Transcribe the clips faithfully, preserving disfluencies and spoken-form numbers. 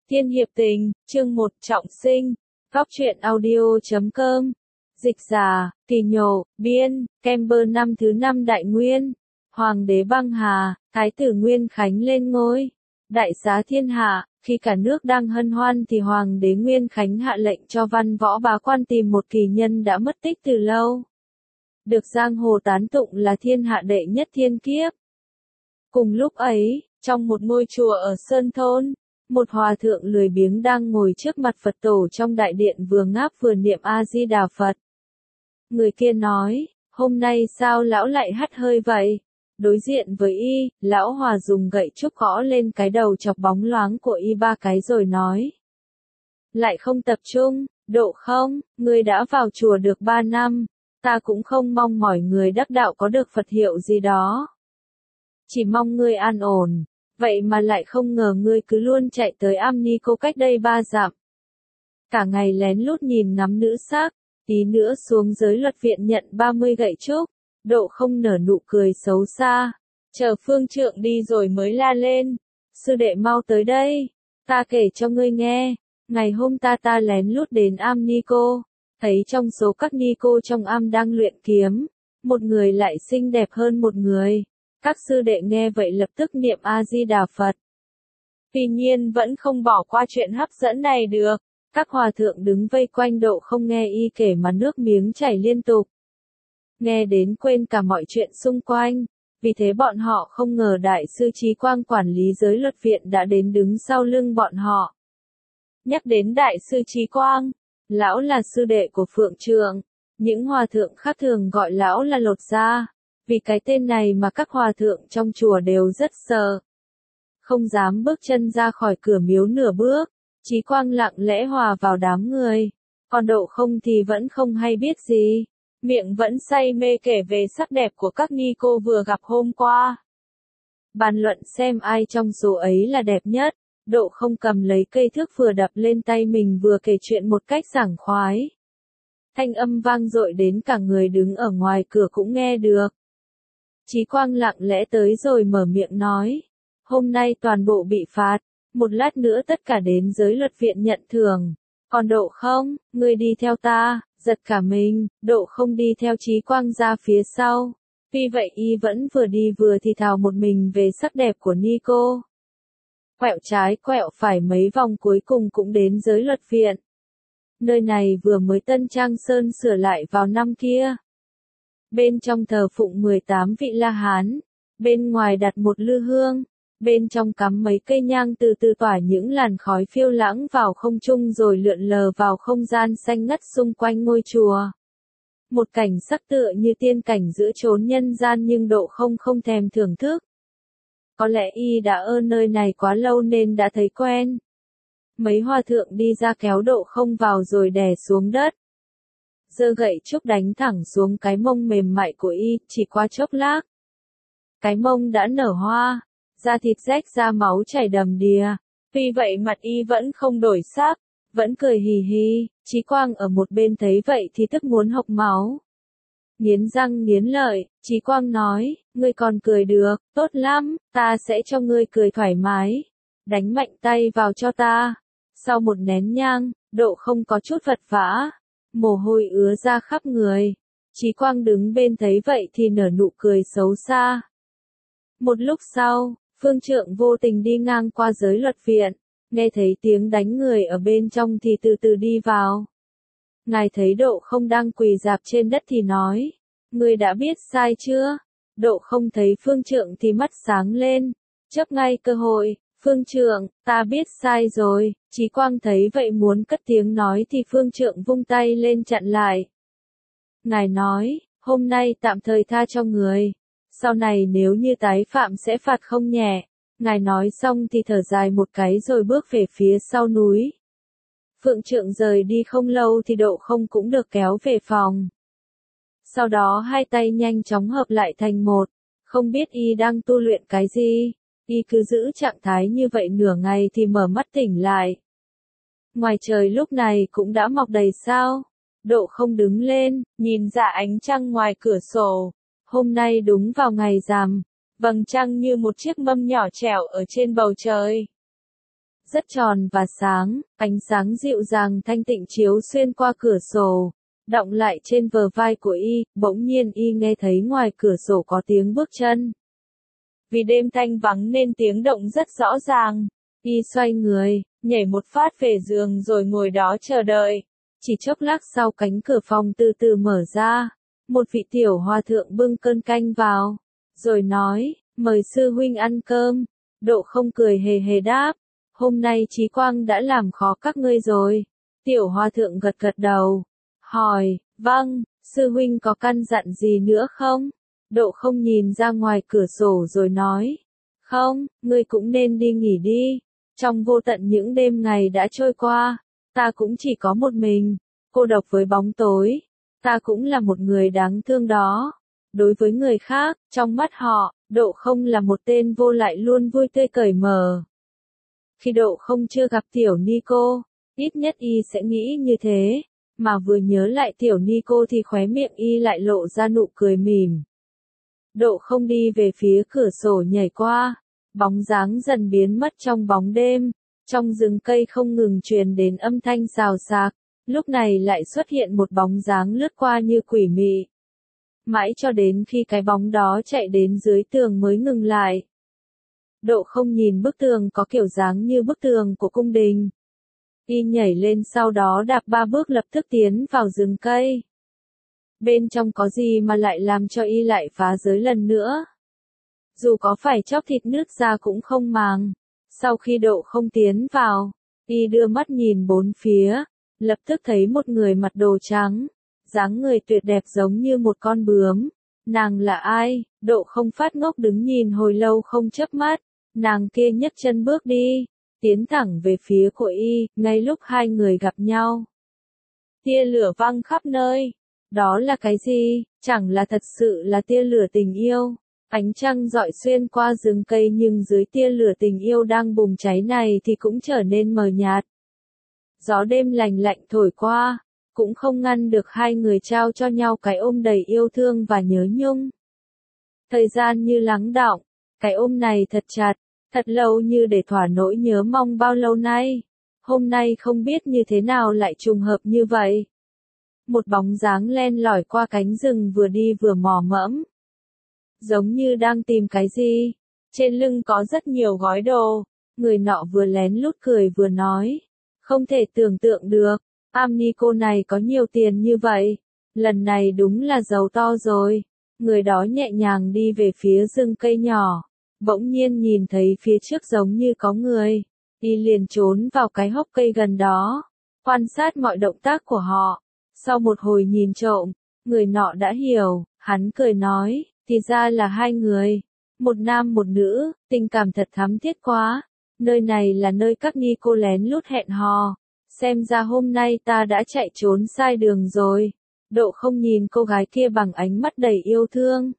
Tiên hiệp tình, chương một trọng sinh, góc truyện audio chấm com, dịch giả, Kỳ Nhổ, biên, Camber năm thứ năm Đại Nguyên, Hoàng đế băng hà, Thái tử Nguyên Khánh lên ngôi, đại xá thiên hạ. Khi cả nước đang hân hoan thì Hoàng đế Nguyên Khánh hạ lệnh cho văn võ bá quan tìm một kỳ nhân đã mất tích từ lâu, được giang hồ tán tụng là thiên hạ đệ nhất thiên kiếp. Cùng lúc ấy, trong một ngôi chùa ở Sơn Thôn, một hòa thượng lười biếng đang ngồi trước mặt Phật tổ trong đại điện vừa ngáp vừa niệm A-di-đà Phật. Người kia nói, hôm nay sao lão lại hắt hơi vậy? Đối diện với y, lão hòa dùng gậy trúc gõ lên cái đầu chọc bóng loáng của y ba cái rồi nói. Lại không tập trung, độ không, ngươi đã vào chùa được ba năm, ta cũng không mong mỏi người đắc đạo có được Phật hiệu gì đó. Chỉ mong ngươi an ổn. Vậy mà lại không ngờ ngươi cứ luôn chạy tới am ni cô cách đây ba dặm. Cả ngày lén lút nhìn ngắm nữ sắc, tí nữa xuống giới luật viện nhận ba mươi gậy trúc, độ không nở nụ cười xấu xa. Chờ phương trượng đi rồi mới la lên. Sư đệ mau tới đây, ta kể cho ngươi nghe. Ngày hôm ta ta lén lút đến am ni cô, thấy trong số các ni cô trong am đang luyện kiếm, một người lại xinh đẹp hơn một người. Các sư đệ nghe vậy lập tức niệm A-di-đà Phật. Tuy nhiên vẫn không bỏ qua chuyện hấp dẫn này được. Các hòa thượng đứng vây quanh độ không nghe y kể mà nước miếng chảy liên tục. Nghe đến quên cả mọi chuyện xung quanh. Vì thế bọn họ không ngờ Đại sư Trí Quang quản lý giới luật viện đã đến đứng sau lưng bọn họ. Nhắc đến Đại sư Trí Quang, lão là sư đệ của Phượng Trượng. Những hòa thượng khác thường gọi lão là Lột Da. Vì cái tên này mà các hòa thượng trong chùa đều rất sợ. Không dám bước chân ra khỏi cửa miếu nửa bước, Trí Quang lặng lẽ hòa vào đám người. Còn độ không thì vẫn không hay biết gì. Miệng vẫn say mê kể về sắc đẹp của các ni cô vừa gặp hôm qua. Bàn luận xem ai trong số ấy là đẹp nhất. Độ không cầm lấy cây thước vừa đập lên tay mình vừa kể chuyện một cách sảng khoái. Thanh âm vang dội đến cả người đứng ở ngoài cửa cũng nghe được. Trí Quang lặng lẽ tới rồi mở miệng nói. Hôm nay toàn bộ bị phạt, một lát nữa tất cả đến giới luật viện nhận thưởng. Còn độ không, ngươi đi theo ta, giật cả mình, độ không đi theo Trí Quang ra phía sau. Tuy vậy y vẫn vừa đi vừa thì thào một mình về sắc đẹp của ni cô. Quẹo trái quẹo phải mấy vòng cuối cùng cũng đến giới luật viện. Nơi này vừa mới tân trang sơn sửa lại vào năm kia. Bên trong thờ phụng mười tám vị La Hán, bên ngoài đặt một lư hương, bên trong cắm mấy cây nhang từ từ tỏa những làn khói phiêu lãng vào không trung rồi lượn lờ vào không gian xanh ngắt xung quanh ngôi chùa. Một cảnh sắc tựa như tiên cảnh giữa chốn nhân gian nhưng độ không không thèm thưởng thức. Có lẽ y đã ở nơi này quá lâu nên đã thấy quen. Mấy hòa thượng đi ra kéo độ không vào rồi đè xuống đất. Giơ gậy trúc đánh thẳng xuống cái mông mềm mại của y, chỉ qua chốc lát. Cái mông đã nở hoa, da thịt rách ra máu chảy đầm đìa. Tuy vậy mặt y vẫn không đổi sắc, vẫn cười hì hì. Trí Quang ở một bên thấy vậy thì tức muốn hộc máu. Nghiến răng nghiến lợi, Trí Quang nói, ngươi còn cười được, tốt lắm, ta sẽ cho ngươi cười thoải mái. Đánh mạnh tay vào cho ta. Sau một nén nhang, độ không có chút vật vã. Mồ hôi ứa ra khắp người. Trí Quang đứng bên thấy vậy thì nở nụ cười xấu xa. Một lúc sau, Phương Trượng vô tình đi ngang qua giới luật viện, nghe thấy tiếng đánh người ở bên trong thì từ từ đi vào. Ngài thấy độ không đang quỳ rạp trên đất thì nói, ngươi đã biết sai chưa? Độ không thấy Phương Trượng thì mắt sáng lên, chớp ngay cơ hội. Phương Trượng, ta biết sai rồi. Trí Quang thấy vậy muốn cất tiếng nói thì Phương Trượng vung tay lên chặn lại. Ngài nói, hôm nay tạm thời tha cho người. Sau này nếu như tái phạm sẽ phạt không nhẹ. Ngài nói xong thì thở dài một cái rồi bước về phía sau núi. Phương Trượng rời đi không lâu thì độ không cũng được kéo về phòng. Sau đó hai tay nhanh chóng hợp lại thành một. Không biết y đang tu luyện cái gì. Y cứ giữ trạng thái như vậy nửa ngày thì mở mắt tỉnh lại. Ngoài trời lúc này cũng đã mọc đầy sao. Độ không đứng lên, nhìn ra ánh trăng ngoài cửa sổ. Hôm nay đúng vào ngày rằm, vầng trăng như một chiếc mâm nhỏ trẻo ở trên bầu trời. rất tròn và sáng, ánh sáng dịu dàng thanh tịnh chiếu xuyên qua cửa sổ, đọng lại trên bờ vai của y, bỗng nhiên y nghe thấy ngoài cửa sổ có tiếng bước chân. Vì đêm thanh vắng nên tiếng động rất rõ ràng, y xoay người, nhảy một phát về giường rồi ngồi đó chờ đợi. Chỉ chốc lát sau cánh cửa phòng từ từ mở ra, một vị tiểu hòa thượng bưng cơm canh vào, rồi nói, mời sư huynh ăn cơm. Độ Không cười hề hề đáp, hôm nay Chí Quang đã làm khó các ngươi rồi. Tiểu hòa thượng gật gật đầu, hỏi, vâng, sư huynh có căn dặn gì nữa không? Độ Không nhìn ra ngoài cửa sổ rồi nói, không, ngươi cũng nên đi nghỉ đi. Trong vô tận những đêm ngày đã trôi qua, ta cũng chỉ có một mình, cô độc với bóng tối. Ta cũng là một người đáng thương đó. Đối với người khác, trong mắt họ, Độ Không là một tên vô lại luôn vui tươi cởi mở. Khi Độ Không chưa gặp tiểu ni cô, ít nhất y sẽ nghĩ như thế, mà vừa nhớ lại tiểu ni cô thì khóe miệng y lại lộ ra nụ cười mỉm. Độ Không đi về phía cửa sổ nhảy qua, bóng dáng dần biến mất trong bóng đêm, trong rừng cây không ngừng truyền đến âm thanh xào xạc, lúc này lại xuất hiện một bóng dáng lướt qua như quỷ mị. Mãi cho đến khi cái bóng đó chạy đến dưới tường mới ngừng lại. Độ Không nhìn bức tường có kiểu dáng như bức tường của cung đình. Y nhảy lên sau đó đạp ba bước lập tức tiến vào rừng cây. Bên trong có gì mà lại làm cho y lại phá giới lần nữa? Dù có phải chóc thịt nứt ra cũng không màng. Sau khi Độ Không tiến vào, y đưa mắt nhìn bốn phía, lập tức thấy một người mặc đồ trắng, dáng người tuyệt đẹp giống như một con bướm. Nàng là ai? Độ Không phát ngốc đứng nhìn hồi lâu không chớp mắt. Nàng kia nhấc chân bước đi, tiến thẳng về phía của y, ngay lúc hai người gặp nhau. Tia lửa văng khắp nơi. Đó là cái gì? Chẳng là thật sự là tia lửa tình yêu. Ánh trăng rọi xuyên qua rừng cây nhưng dưới tia lửa tình yêu đang bùng cháy này thì cũng trở nên mờ nhạt. Gió đêm lành lạnh thổi qua, cũng không ngăn được hai người trao cho nhau cái ôm đầy yêu thương và nhớ nhung. Thời gian như lắng đọng, cái ôm này thật chặt, thật lâu như để thỏa nỗi nhớ mong bao lâu nay. Hôm nay không biết như thế nào lại trùng hợp như vậy. Một bóng dáng len lỏi qua cánh rừng vừa đi vừa mò mẫm. Giống như đang tìm cái gì. Trên lưng có rất nhiều gói đồ. Người nọ vừa lén lút cười vừa nói. Không thể tưởng tượng được, am ni cô này có nhiều tiền như vậy. Lần này đúng là giàu to rồi. Người đó nhẹ nhàng đi về phía rừng cây nhỏ. Bỗng nhiên nhìn thấy phía trước giống như có người. Y liền trốn vào cái hốc cây gần đó. Quan sát mọi động tác của họ. Sau một hồi nhìn trộm, người nọ đã hiểu, hắn cười nói, thì ra là hai người. Một nam một nữ, tình cảm thật thắm thiết quá. Nơi này là nơi các ni cô lén lút hẹn hò. Xem ra hôm nay ta đã chạy trốn sai đường rồi. Độ Không nhìn cô gái kia bằng ánh mắt đầy yêu thương.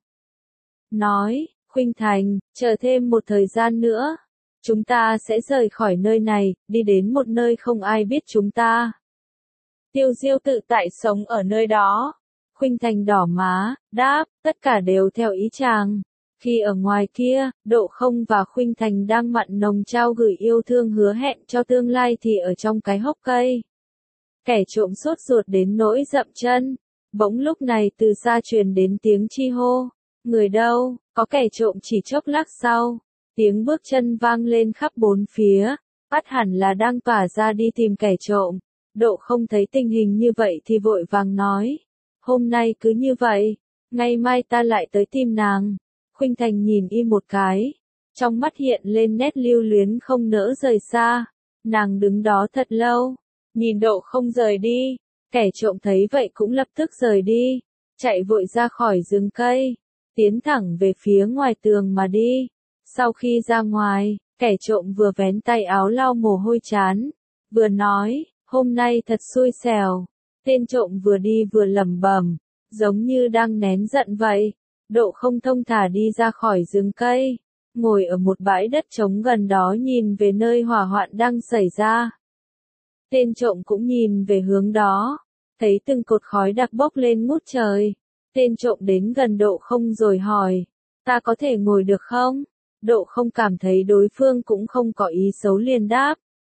Nói, Khuynh Thành, chờ thêm một thời gian nữa. Chúng ta sẽ rời khỏi nơi này, đi đến một nơi không ai biết chúng ta. Tiêu Diêu tự tại sống ở nơi đó. Khuynh Thành đỏ má, đáp, tất cả đều theo ý chàng. Khi ở ngoài kia, Độ Không và Khuynh Thành đang mặn nồng trao gửi yêu thương hứa hẹn cho tương lai thì ở trong cái hốc cây. Kẻ trộm sốt ruột đến nỗi dậm chân. Bỗng lúc này từ xa truyền đến tiếng chi hô. Người đâu? Có kẻ trộm chỉ chốc lát sau. Tiếng bước chân vang lên khắp bốn phía. Bắt hẳn là đang tỏa ra đi tìm kẻ trộm. Độ Không thấy tình hình như vậy thì vội vàng nói. Hôm nay cứ như vậy. Ngày mai ta lại tới tìm nàng. Khuynh Thành nhìn y một cái. Trong mắt hiện lên nét lưu luyến không nỡ rời xa. Nàng đứng đó thật lâu. Nhìn Độ Không rời đi. Kẻ trộm thấy vậy cũng lập tức rời đi. Chạy vội ra khỏi rừng cây. Tiến thẳng về phía ngoài tường mà đi. Sau khi ra ngoài, kẻ trộm vừa vén tay áo lau mồ hôi chán. Vừa nói, hôm nay thật xui xẻo. Tên trộm vừa đi vừa lẩm bẩm, giống như đang nén giận vậy. Độ Không thông thả đi ra khỏi rừng cây. Ngồi ở một bãi đất trống gần đó nhìn về nơi hỏa hoạn đang xảy ra. Tên trộm cũng nhìn về hướng đó. Thấy từng cột khói đặc bốc lên ngút trời. Tên trộm đến gần Độ Không rồi hỏi. Ta có thể ngồi được không? Độ Không cảm thấy đối phương cũng không có ý xấu liền đáp.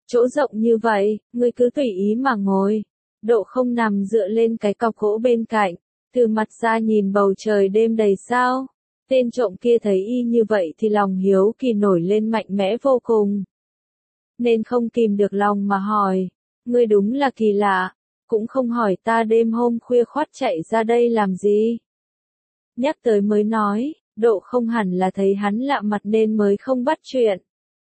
Chỗ rộng như vậy, ngươi cứ tùy ý mà ngồi. Độ không nằm dựa lên cái cọc gỗ bên cạnh, từ mặt ra nhìn bầu trời đêm đầy sao. Tên trộm kia thấy y như vậy thì lòng hiếu kỳ nổi lên mạnh mẽ vô cùng. Nên không kìm được lòng mà hỏi, ngươi đúng là kỳ lạ, cũng không hỏi ta đêm hôm khuya khoắt chạy ra đây làm gì. Nhắc tới mới nói, Độ không hẳn là thấy hắn lạ mặt nên mới không bắt chuyện.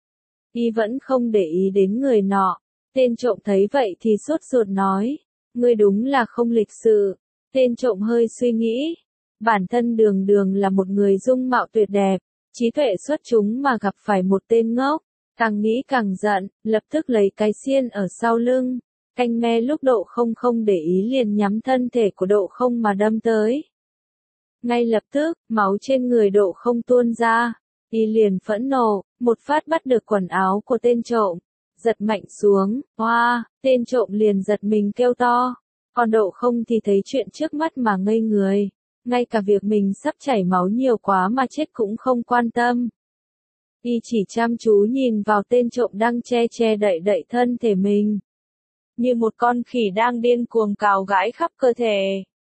Y vẫn không để ý đến người nọ. Tên trộm thấy vậy thì sốt ruột nói, ngươi đúng là không lịch sự. Tên trộm hơi suy nghĩ, bản thân Đường Đường là một người dung mạo tuyệt đẹp, trí tuệ xuất chúng mà gặp phải một tên ngốc, càng nghĩ càng giận, lập tức lấy cái xiên ở sau lưng, canh me lúc Độ không không để ý liền nhắm thân thể của Độ không mà đâm tới. Ngay lập tức, máu trên người Độ không tuôn ra, y liền phẫn nộ, một phát bắt được quần áo của tên trộm, giật mạnh xuống, hoa, tên trộm liền giật mình kêu to, còn Độ không thì thấy chuyện trước mắt mà ngây người, ngay cả việc mình sắp chảy máu nhiều quá mà chết cũng không quan tâm. Y chỉ chăm chú nhìn vào tên trộm đang che che đậy đậy thân thể mình, như một con khỉ đang điên cuồng cào gãi khắp cơ thể.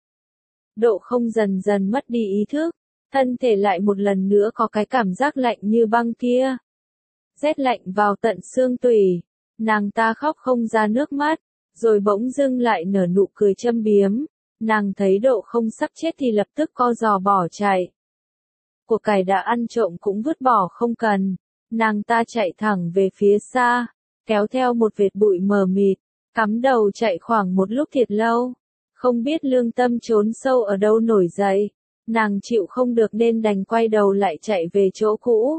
Độ không dần dần mất đi ý thức, thân thể lại một lần nữa có cái cảm giác lạnh như băng kia. Rét lạnh vào tận xương tủy, nàng ta khóc không ra nước mắt, rồi bỗng dưng lại nở nụ cười châm biếm. Nàng thấy Độ không sắp chết thì lập tức co giò bỏ chạy. Của cải đã ăn trộm cũng vứt bỏ không cần, nàng ta chạy thẳng về phía xa, kéo theo một vệt bụi mờ mịt, cắm đầu chạy khoảng một lúc thiệt lâu. Không biết lương tâm trốn sâu ở đâu nổi dậy, nàng chịu không được nên đành quay đầu lại chạy về chỗ cũ.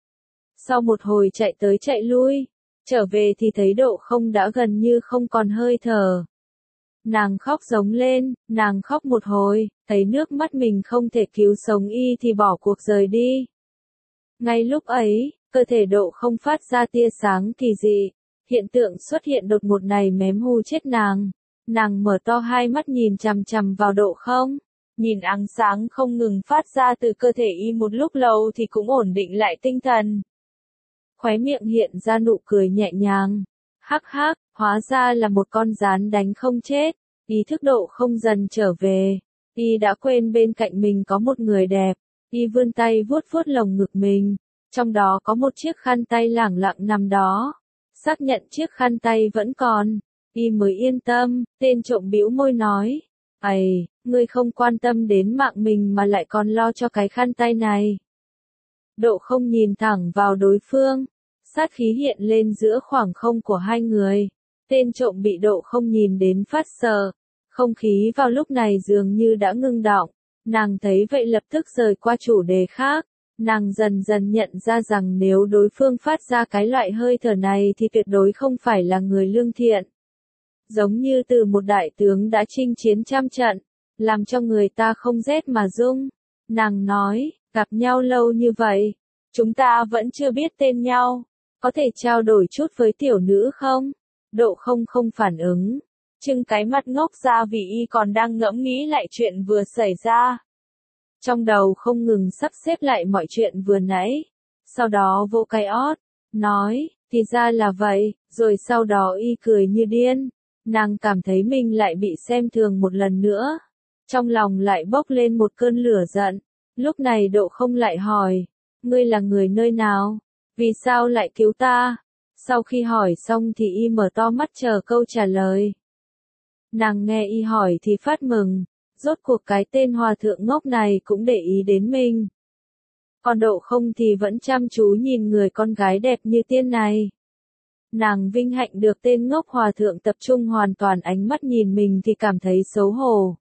Sau một hồi chạy tới chạy lui, trở về thì thấy Độ không đã gần như không còn hơi thở. Nàng khóc giống lên, nàng khóc một hồi, thấy nước mắt mình không thể cứu sống y thì bỏ cuộc rời đi. Ngay lúc ấy, cơ thể Độ không phát ra tia sáng kỳ dị, hiện tượng xuất hiện đột ngột này mém hu chết nàng. Nàng mở to hai mắt nhìn chằm chằm vào Độ không, nhìn ánh sáng không ngừng phát ra từ cơ thể y một lúc lâu thì cũng ổn định lại tinh thần. Khóe miệng hiện ra nụ cười nhẹ nhàng, hắc hắc, hóa ra là một con gián đánh không chết. Ý thức Độ không dần trở về, y đã quên bên cạnh mình có một người đẹp, y vươn tay vuốt vuốt lồng ngực mình, trong đó có một chiếc khăn tay lẳng lặng nằm đó. Xác nhận chiếc khăn tay vẫn còn, y mới yên tâm. Tên trộm bĩu môi nói, ầy, ngươi không quan tâm đến mạng mình mà lại còn lo cho cái khăn tay này. Độ không nhìn thẳng vào đối phương, sát khí hiện lên giữa khoảng không của hai người. Tên trộm bị Độ không nhìn đến phát sợ, không khí vào lúc này dường như đã ngưng đọng. Nàng thấy vậy lập tức rời qua chủ đề khác. Nàng dần dần nhận ra rằng nếu đối phương phát ra cái loại hơi thở này thì tuyệt đối không phải là người lương thiện. Giống như từ một đại tướng đã chinh chiến trăm trận, làm cho người ta không rét mà run. Nàng nói, gặp nhau lâu như vậy, chúng ta vẫn chưa biết tên nhau, có thể trao đổi chút với tiểu nữ không? Độ không không phản ứng, trưng cái mắt ngốc ra vì y còn đang ngẫm nghĩ lại chuyện vừa xảy ra. Trong đầu không ngừng sắp xếp lại mọi chuyện vừa nãy, sau đó vỗ cái ót, nói, thì ra là vậy, rồi sau đó y cười như điên. Nàng cảm thấy mình lại bị xem thường một lần nữa, trong lòng lại bốc lên một cơn lửa giận. Lúc này Độ không lại hỏi, ngươi là người nơi nào? Vì sao lại cứu ta? Sau khi hỏi xong thì y mở to mắt chờ câu trả lời. Nàng nghe y hỏi thì phát mừng, rốt cuộc cái tên hòa thượng ngốc này cũng để ý đến mình. Còn Độ không thì vẫn chăm chú nhìn người con gái đẹp như tiên này. Nàng vinh hạnh được tên ngốc hòa thượng tập trung hoàn toàn ánh mắt nhìn mình thì cảm thấy xấu hổ.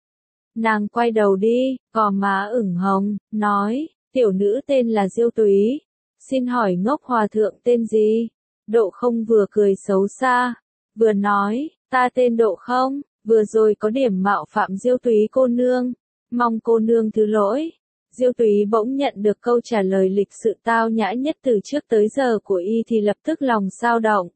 Nàng quay đầu đi, gò má ửng hồng, nói, tiểu nữ tên là Diêu Túy, xin hỏi ngốc hòa thượng tên gì? Độ không vừa cười xấu xa, vừa nói, ta tên Độ không, vừa rồi có điểm mạo phạm Diêu Túy cô nương, mong cô nương thứ lỗi. Diêu Túy bỗng nhận được câu trả lời lịch sự tao nhã nhất từ trước tới giờ của y thì lập tức lòng xao động.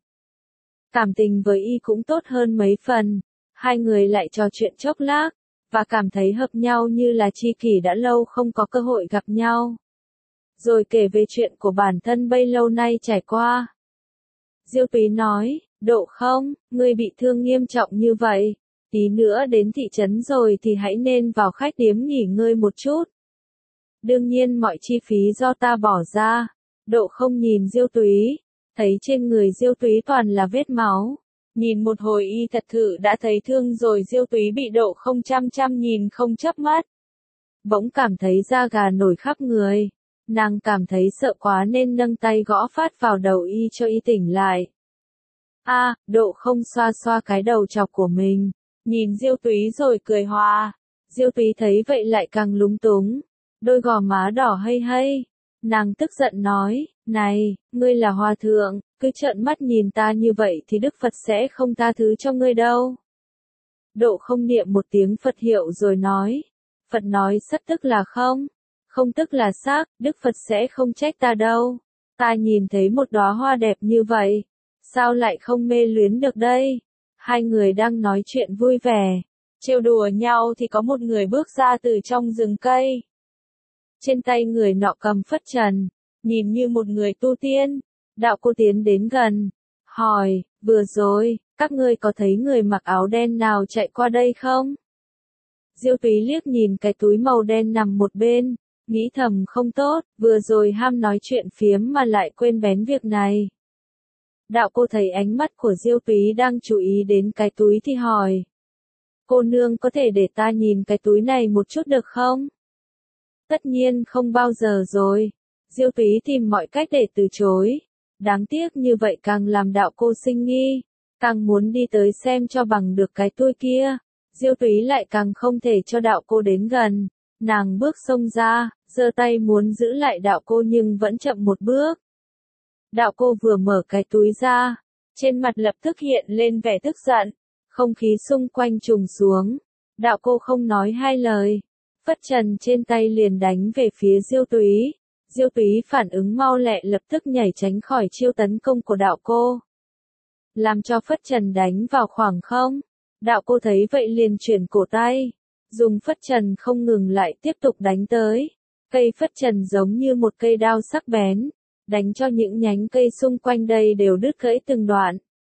Cảm tình với y cũng tốt hơn mấy phần, hai người lại trò chuyện chốc lát, và cảm thấy hợp nhau như là tri kỷ đã lâu không có cơ hội gặp nhau. Rồi kể về chuyện của bản thân bấy lâu nay trải qua. Diêu Túy nói, Độ không, ngươi bị thương nghiêm trọng như vậy, tí nữa đến thị trấn rồi thì hãy nên vào khách điếm nghỉ ngơi một chút. Đương nhiên mọi chi phí do ta bỏ ra. Độ không nhìn Diêu Túy, thấy trên người Diêu Túy toàn là vết máu. Nhìn một hồi y thật thử đã thấy thương rồi, Diêu Túy bị Độ không chăm chăm nhìn không chớp mắt. Bỗng cảm thấy da gà nổi khắp người. Nàng cảm thấy sợ quá nên nâng tay gõ phát vào đầu y cho y tỉnh lại. A, à, Độ không xoa xoa cái đầu chọc của mình, nhìn Diêu Túy rồi cười hòa. Diêu Túy thấy vậy lại càng lúng túng, đôi gò má đỏ hây hây. Nàng tức giận nói, này, ngươi là hòa thượng, cứ trợn mắt nhìn ta như vậy thì Đức Phật sẽ không tha thứ cho ngươi đâu. Độ không niệm một tiếng Phật hiệu rồi nói, Phật nói sất tức là không, không tức là xác, Đức Phật sẽ không trách ta đâu. Ta nhìn thấy một đóa hoa đẹp như vậy, sao lại không mê luyến được đây? Hai người đang nói chuyện vui vẻ, trêu đùa nhau thì có một người bước ra từ trong rừng cây. Trên tay người nọ cầm phất trần, nhìn như một người tu tiên. Đạo Cô tiến đến gần, hỏi, vừa rồi, các ngươi có thấy người mặc áo đen nào chạy qua đây không? Diêu Túy liếc nhìn cái túi màu đen nằm một bên, nghĩ thầm không tốt, vừa rồi ham nói chuyện phiếm mà lại quên bén việc này. Đạo Cô thấy ánh mắt của Diêu Túy đang chú ý đến cái túi thì hỏi, cô nương có thể để ta nhìn cái túi này một chút được không? Tất nhiên không bao giờ rồi. Diêu Túy tìm mọi cách để từ chối. Đáng tiếc như vậy càng làm Đạo Cô sinh nghi, càng muốn đi tới xem cho bằng được cái túi kia. Diêu Túy lại càng không thể cho Đạo Cô đến gần. Nàng bước xông ra, giơ tay muốn giữ lại Đạo Cô nhưng vẫn chậm một bước. Đạo Cô vừa mở cái túi ra, trên mặt lập tức hiện lên vẻ tức giận, không khí xung quanh trùng xuống. Đạo Cô không nói hai lời, phất trần trên tay liền đánh về phía Diêu Túy. Diêu Túy phản ứng mau lẹ lập tức nhảy tránh khỏi chiêu tấn công của Đạo Cô, làm cho phất trần đánh vào khoảng không. Đạo Cô thấy vậy liền chuyển cổ tay, dùng phất trần không ngừng lại tiếp tục đánh tới. Cây phất trần giống như một cây đao sắc bén, đánh cho những nhánh cây xung quanh đây đều đứt gãy từng đoạn.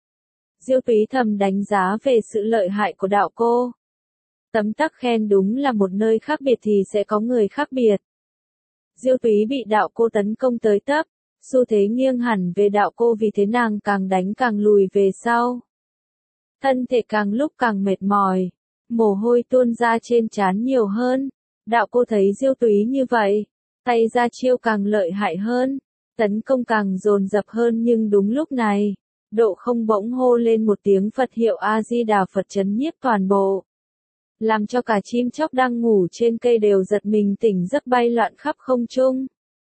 Diêu Túy thầm đánh giá về sự lợi hại của Đạo Cô. Tấm tắc khen đúng là một nơi khác biệt thì sẽ có người khác biệt. Diêu Túy bị Đạo Cô tấn công tới tấp, xu thế nghiêng hẳn về Đạo Cô, vì thế nàng càng đánh càng lùi về sau. Thân thể càng lúc càng mệt mỏi, mồ hôi tuôn ra trên trán nhiều hơn. Đạo Cô thấy Diêu Túy như vậy, tay ra chiêu càng lợi hại hơn, tấn công càng dồn dập hơn, nhưng đúng lúc này, Độ không bỗng hô lên một tiếng Phật hiệu A Di Đà Phật trấn nhiếp toàn bộ, làm cho cả chim chóc đang ngủ trên cây đều giật mình tỉnh giấc bay loạn khắp không trung.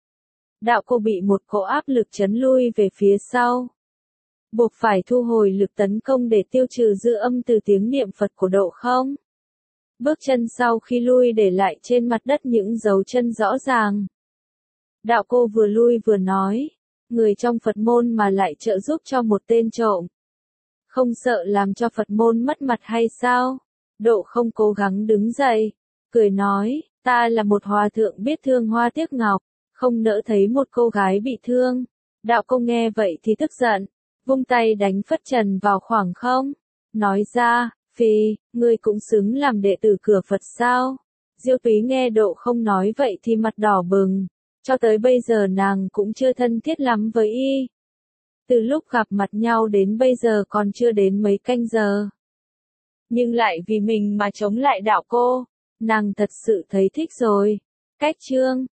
Đạo Cô bị một cỗ áp lực chấn lui về phía sau, buộc phải thu hồi lực tấn công để tiêu trừ dư âm từ tiếng niệm Phật của Độ không. Bước chân sau khi lui để lại trên mặt đất những dấu chân rõ ràng. Đạo Cô vừa lui vừa nói, người trong Phật môn mà lại trợ giúp cho một tên trộm, không sợ làm cho Phật môn mất mặt hay sao? Độ không cố gắng đứng dậy, cười nói, ta là một hòa thượng biết thương hoa tiếc ngọc, không nỡ thấy một cô gái bị thương. Đạo Cô nghe vậy thì tức giận, vung tay đánh phất trần vào khoảng không, nói ra, phi, ngươi cũng xứng làm đệ tử cửa Phật sao? Diêu Túy nghe Độ không nói vậy thì mặt đỏ bừng, cho tới bây giờ nàng cũng chưa thân thiết lắm với y. Từ lúc gặp mặt nhau đến bây giờ còn chưa đến mấy canh giờ. Nhưng lại vì mình mà chống lại Đạo Cô, nàng thật sự thấy thích rồi. Cách chương